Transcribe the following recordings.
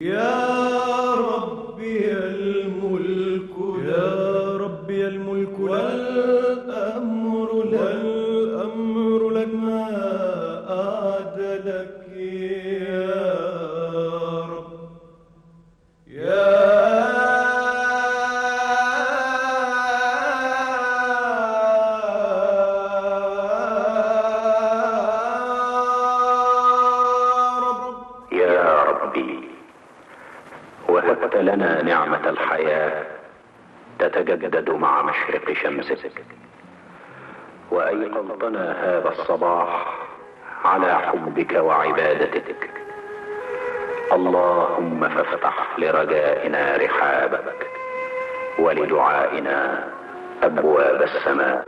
يا ربي الملك، يا ربي الملك والأمر لك ما أعدلك يا رب. يا ربي، وهبت لنا نعمة الحياة تتجدد مع مشرق شمسك، وأيقظتنا هذا الصباح على حبك وعبادتك. اللهم فافتح لرجائنا رحابك، ولدعائنا أبواب السماء.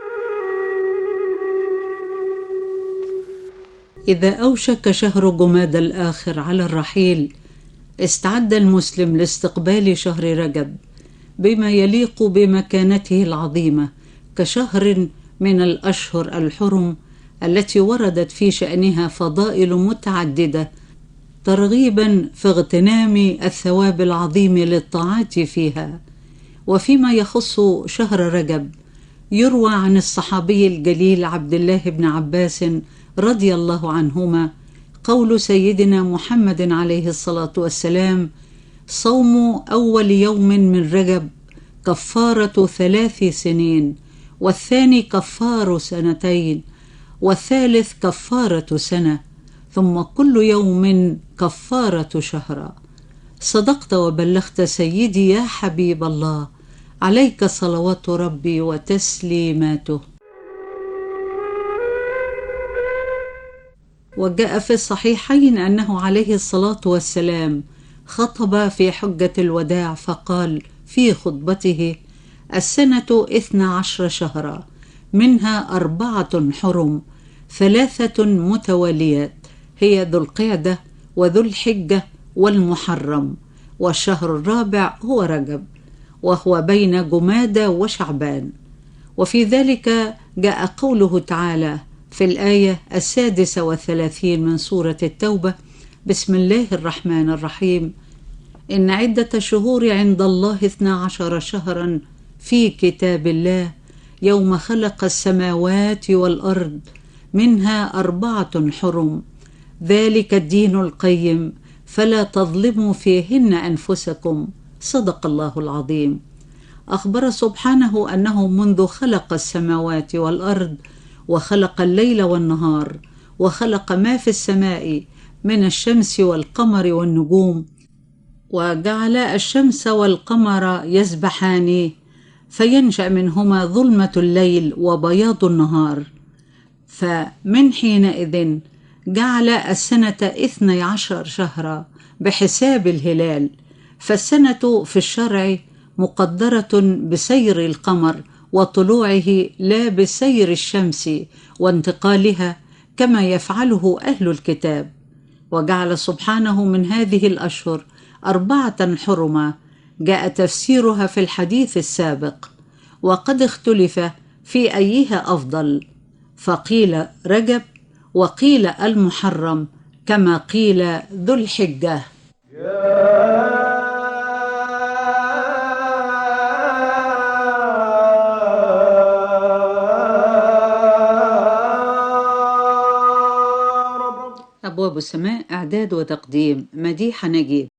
إذا أوشك شهر جمادى الآخر على الرحيل، استعد المسلم لاستقبال شهر رجب بما يليق بمكانته العظيمة كشهر من الأشهر الحرم التي وردت في شأنها فضائل متعددة ترغيبا في اغتنام الثواب العظيم للطاعات فيها. وفيما يخص شهر رجب، يروى عن الصحابي الجليل عبد الله بن عباس رضي الله عنهما قول سيدنا محمد عليه الصلاة والسلام: صوم أول يوم من رجب كفارة 3 سنين، والثاني كفار 2 والثالث كفارة سنة، ثم كل يوم كفارة شهر. صدقت وبلغت سيدي يا حبيب الله، عليك صلوات ربي وتسليماته. وجاء في الصحيحين أنه عليه الصلاة والسلام خطب في حجة الوداع فقال في خطبته: السنة 12 شهرا، منها 4 حرم، 3 متواليات، هي ذو القعدة وذو الحجة والمحرم، والشهر الرابع هو رجب، وهو بين جمادى وشعبان. وفي ذلك جاء قوله تعالى في الآية 36 من سورة التوبة: بسم الله الرحمن الرحيم: إن عدة الشهور عند الله 12 شهرا في كتاب الله يوم خلق السماوات والأرض، منها 4 حرم، ذلك الدين القيم، فلا تظلموا فيهن أنفسكم. صدق الله العظيم. أخبر سبحانه أنه منذ خلق السماوات والأرض وخلق الليل والنهار وخلق ما في السماء من الشمس والقمر والنجوم، وجعل الشمس والقمر يسبحان فينشأ منهما ظلمة الليل وبياض النهار، فمن حينئذ جعل السنة 12 شهرا بحساب الهلال، فالسنة في الشرع مقدرة بسير القمر وطلوعه لا بسير الشمس وانتقالها كما يفعله أهل الكتاب. وجعل سبحانه من هذه الأشهر 4 حرما، جاء تفسيرها في الحديث السابق، وقد اختلف في أيها أفضل، فقيل رجب وقيل المحرم كما قيل ذو الحجة. أبواب السماء، إعداد وتقديم مديحة نجيب.